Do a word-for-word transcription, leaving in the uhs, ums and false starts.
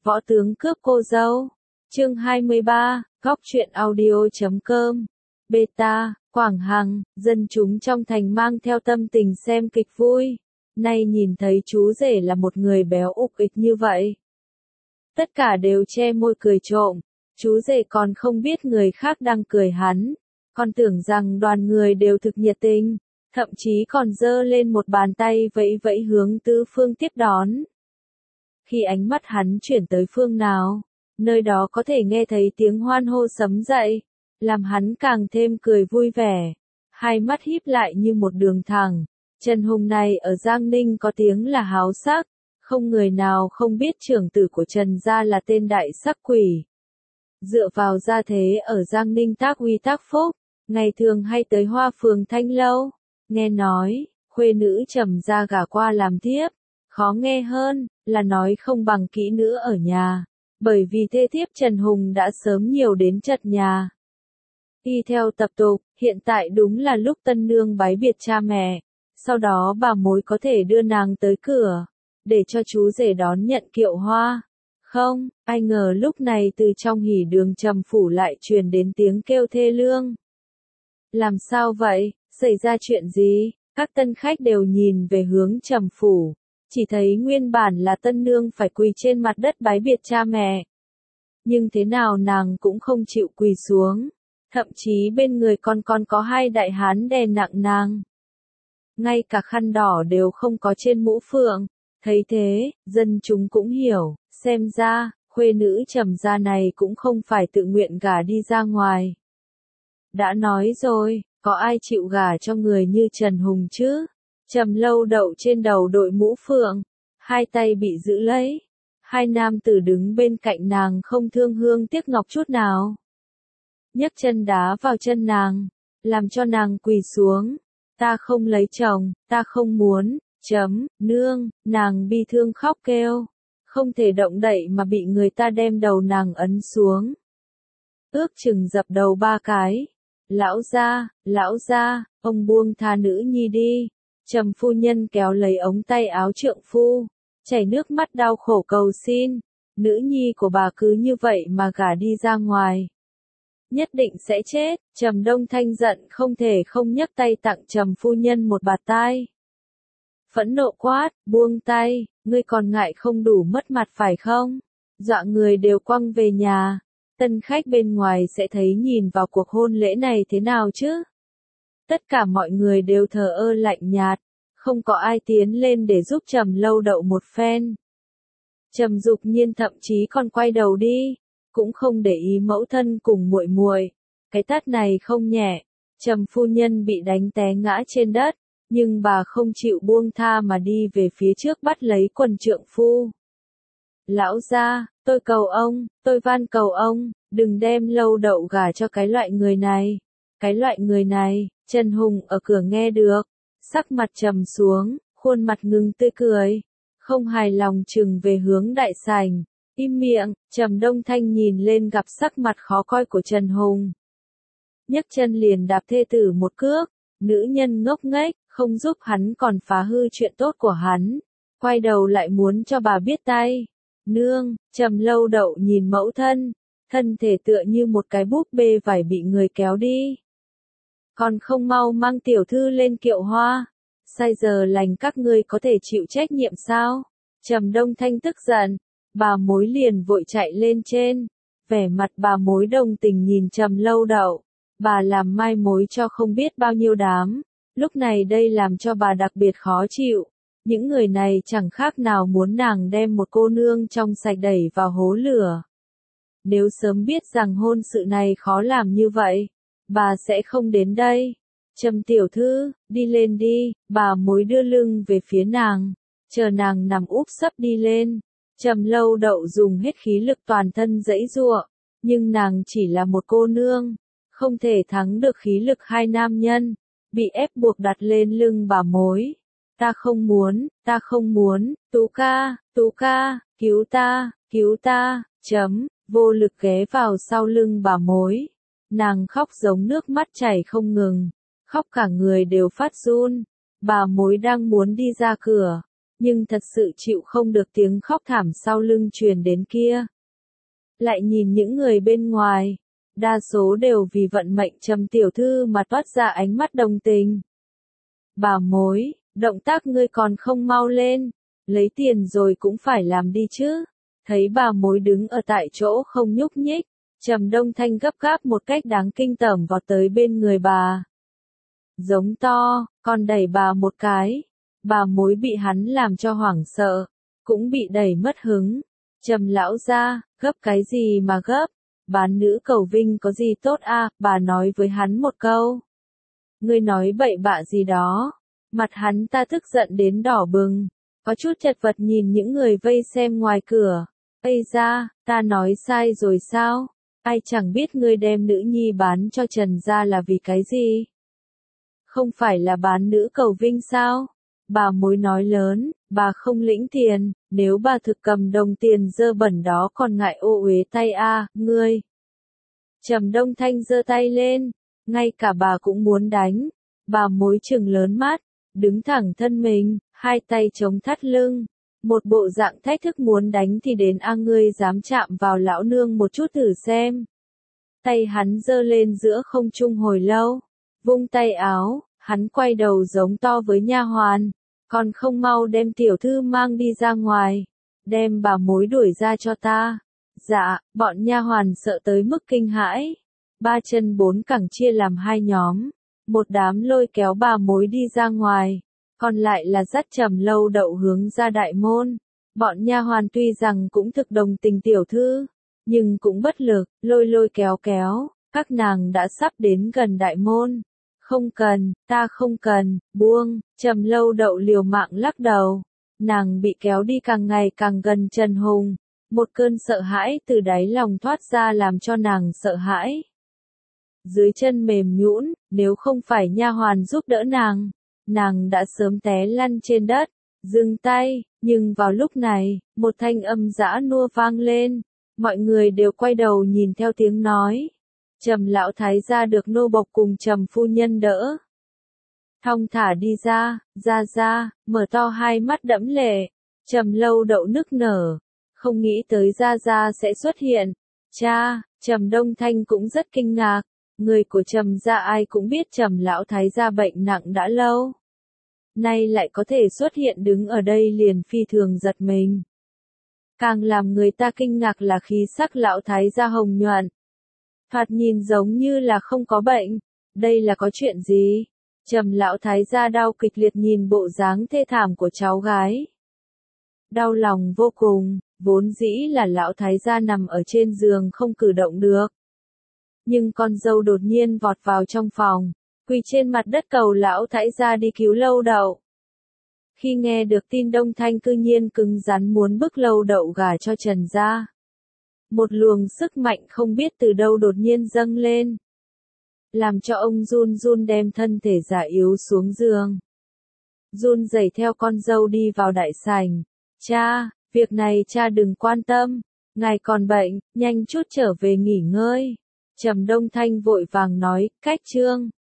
Võ tướng cướp cô dâu. Chương hai mươi ba, góc truyện audio chấm com. Beta, Quảng Hằng, dân chúng trong thành mang theo tâm tình xem kịch vui. Nay nhìn thấy chú rể là một người béo ục ịch như vậy. Tất cả đều che môi cười trộm. Chú rể còn không biết người khác đang cười hắn. Còn tưởng rằng đoàn người đều thực nhiệt tình. Thậm chí còn giơ lên một bàn tay vẫy vẫy hướng tứ phương tiếp đón. Khi ánh mắt hắn chuyển tới phương nào, nơi đó có thể nghe thấy tiếng hoan hô sấm dậy, làm hắn càng thêm cười vui vẻ, hai mắt híp lại như một đường thẳng. Trần Hùng này ở Giang Ninh có tiếng là háo sắc, không người nào không biết trưởng tử của Trần gia là tên đại sắc quỷ. Dựa vào gia thế ở Giang Ninh tác uy tác phúc, ngày thường hay tới Hoa Phường Thanh Lâu, nghe nói, khuê nữ Trầm gia gả qua làm thiếp. Khó nghe hơn, là nói không bằng kỹ nữ ở nhà, bởi vì thê thiếp Trần Hùng đã sớm nhiều đến chật nhà. Y theo tập tục, hiện tại đúng là lúc tân nương bái biệt cha mẹ, sau đó bà mối có thể đưa nàng tới cửa, để cho chú rể đón nhận kiệu hoa. Không, ai ngờ lúc này từ trong hỉ đường Trầm phủ lại truyền đến tiếng kêu thê lương. Làm sao vậy, xảy ra chuyện gì? Các tân khách đều nhìn về hướng Trầm phủ. Chỉ thấy nguyên bản là tân nương phải quỳ trên mặt đất bái biệt cha mẹ. Nhưng thế nào nàng cũng không chịu quỳ xuống. Thậm chí bên người con con có hai đại hán đè nặng nàng. Ngay cả khăn đỏ đều không có trên mũ phượng. Thấy thế, dân chúng cũng hiểu, xem ra, khuê nữ Trầm gia này cũng không phải tự nguyện gả đi ra ngoài. Đã nói rồi, có ai chịu gả cho người như Trần Hùng chứ? Trầm Lâu đậu trên đầu đội mũ phượng, hai tay bị giữ lấy. Hai nam tử đứng bên cạnh nàng không thương hương tiếc ngọc chút nào. Nhấc chân đá vào chân nàng, làm cho nàng quỳ xuống. Ta không lấy chồng, ta không muốn, chấm, nương, nàng bi thương khóc kêu. Không thể động đậy mà bị người ta đem đầu nàng ấn xuống. Ước chừng dập đầu ba cái. Lão gia, lão gia, ông buông tha nữ nhi đi. Trầm phu nhân kéo lấy ống tay áo trượng phu, chảy nước mắt đau khổ cầu xin, nữ nhi của bà cứ như vậy mà gả đi ra ngoài. Nhất định sẽ chết. Trầm Đông Thanh giận không thể không nhấc tay tặng Trầm phu nhân một bạt tai. Phẫn nộ quát, buông tay, ngươi còn ngại không đủ mất mặt phải không? Dọa người đều quăng về nhà, tân khách bên ngoài sẽ thấy nhìn vào cuộc hôn lễ này thế nào chứ? Tất cả mọi người đều thờ ơ lạnh nhạt, không có ai tiến lên để giúp Trầm Lâu đậu một phen. Trầm Dục Nhiên thậm chí còn quay đầu đi, cũng không để ý mẫu thân cùng muội muội. Cái tát này không nhẹ, Trầm phu nhân bị đánh té ngã trên đất, nhưng bà không chịu buông tha mà đi về phía trước bắt lấy quần trượng phu. Lão gia, tôi cầu ông, tôi van cầu ông, đừng đem Lâu đậu gả cho cái loại người này. Cái loại người này. Trần Hùng ở cửa nghe được, sắc mặt trầm xuống, khuôn mặt ngừng tươi cười, không hài lòng chừng về hướng đại sảnh. Im miệng. Trầm Đông Thanh nhìn lên gặp sắc mặt khó coi của Trần Hùng, nhấc chân liền đạp thê tử một cước. Nữ nhân ngốc nghếch, không giúp hắn còn phá hư chuyện tốt của hắn, quay đầu lại muốn cho bà biết tay. Nương. Trầm Lâu đậu nhìn mẫu thân, thân thể tựa như một cái búp bê vải bị người kéo đi. Còn không mau mang tiểu thư lên kiệu hoa, sai giờ lành các ngươi có thể chịu trách nhiệm sao? Trầm Đông Thanh tức giận, bà mối liền vội chạy lên trên, vẻ mặt bà mối đồng tình nhìn Trầm Lâu đậu, bà làm mai mối cho không biết bao nhiêu đám, lúc này đây làm cho bà đặc biệt khó chịu. Những người này chẳng khác nào muốn nàng đem một cô nương trong sạch đẩy vào hố lửa. Nếu sớm biết rằng hôn sự này khó làm như vậy, bà sẽ không đến đây. Trầm tiểu thư, đi lên đi. Bà mối đưa lưng về phía nàng, chờ nàng nằm úp sấp đi lên. Trầm Lâu đậu dùng hết khí lực toàn thân giãy giụa, nhưng nàng chỉ là một cô nương, không thể thắng được khí lực hai nam nhân, bị ép buộc đặt lên lưng bà mối. Ta không muốn, ta không muốn, Tú ca, Tú ca, cứu ta, cứu ta, chấm, vô lực ghé vào sau lưng bà mối. Nàng khóc giống nước mắt chảy không ngừng, khóc cả người đều phát run. Bà mối đang muốn đi ra cửa, nhưng thật sự chịu không được tiếng khóc thảm sau lưng truyền đến kia. Lại nhìn những người bên ngoài, đa số đều vì vận mệnh Trầm tiểu thư mà toát ra ánh mắt đồng tình. Bà mối, động tác ngươi còn không mau lên, lấy tiền rồi cũng phải làm đi chứ. Thấy bà mối đứng ở tại chỗ không nhúc nhích, Trầm Đông Thanh gấp gáp một cách đáng kinh tởm vọt tới bên người bà. Giống to, còn đẩy bà một cái. Bà mối bị hắn làm cho hoảng sợ, cũng bị đẩy mất hứng. Trầm lão gia, gấp cái gì mà gấp? Bán nữ cầu vinh có gì tốt à? Bà nói với hắn một câu. Ngươi nói bậy bạ gì đó? Mặt hắn ta tức giận đến đỏ bừng, có chút chật vật nhìn những người vây xem ngoài cửa. Ây ra, ta nói sai rồi sao? Ai chẳng biết ngươi đem nữ nhi bán cho Trần gia là vì cái gì? Không phải là bán nữ cầu vinh sao? Bà mối nói lớn, bà không lĩnh tiền, nếu bà thực cầm đồng tiền dơ bẩn đó còn ngại ô uế tay a, à, ngươi. Trầm Đông Thanh giơ tay lên, ngay cả bà cũng muốn đánh. Bà mối trừng lớn mắt, đứng thẳng thân mình, hai tay chống thắt lưng, một bộ dạng thách thức muốn đánh thì đến a, ngươi dám chạm vào lão nương một chút thử xem. Tay hắn giơ lên giữa không trung hồi lâu, vung tay áo, hắn quay đầu giống to với nha hoàn, còn không mau đem tiểu thư mang đi ra ngoài, đem bà mối đuổi ra cho ta. Dạ, bọn nha hoàn sợ tới mức kinh hãi, ba chân bốn cẳng chia làm hai nhóm, một đám lôi kéo bà mối đi ra ngoài, còn lại là dắt Trầm Lâu Đậu hướng ra đại môn. Bọn nha hoàn tuy rằng cũng thực đồng tình tiểu thư, nhưng cũng bất lực, lôi lôi kéo kéo, các nàng đã sắp đến gần đại môn. Không cần, ta không cần, buông. Trầm Lâu Đậu liều mạng lắc đầu. Nàng bị kéo đi càng ngày càng gần Trần Hùng. Một cơn sợ hãi từ đáy lòng thoát ra làm cho nàng sợ hãi. Dưới chân mềm nhũn, nếu không phải nha hoàn giúp đỡ nàng, nàng đã sớm té lăn trên đất. Dừng tay, nhưng vào lúc này, một thanh âm giã nua vang lên. Mọi người đều quay đầu nhìn theo tiếng nói. Trầm lão thái gia được nô bộc cùng Trầm phu nhân đỡ. Thong thả đi ra, ra ra, mở to hai mắt đẫm lệ. Trầm Lâu Đậu nức nở, không nghĩ tới ra ra sẽ xuất hiện. Cha, Trầm Đông Thanh cũng rất kinh ngạc. Người của Trầm gia ai cũng biết Trầm lão thái gia bệnh nặng đã lâu. Nay lại có thể xuất hiện đứng ở đây liền phi thường giật mình. Càng làm người ta kinh ngạc là khí sắc lão thái gia hồng nhuận. Thoạt nhìn giống như là không có bệnh. Đây là có chuyện gì? Trầm lão thái gia đau kịch liệt nhìn bộ dáng thê thảm của cháu gái. Đau lòng vô cùng, vốn dĩ là lão thái gia nằm ở trên giường không cử động được. Nhưng con dâu đột nhiên vọt vào trong phòng, quỳ trên mặt đất cầu lão thái gia đi cứu Lâu Đậu. Khi nghe được tin Đông Thanh cư nhiên cứng rắn muốn bức Lâu Đậu gả cho Trần gia, một luồng sức mạnh không biết từ đâu đột nhiên dâng lên, làm cho ông run run đem thân thể già yếu xuống giường. Run rẩy theo con dâu đi vào đại sảnh. Cha, việc này cha đừng quan tâm, ngài còn bệnh, nhanh chút trở về nghỉ ngơi. Trầm Đông Thanh vội vàng nói, cách trương.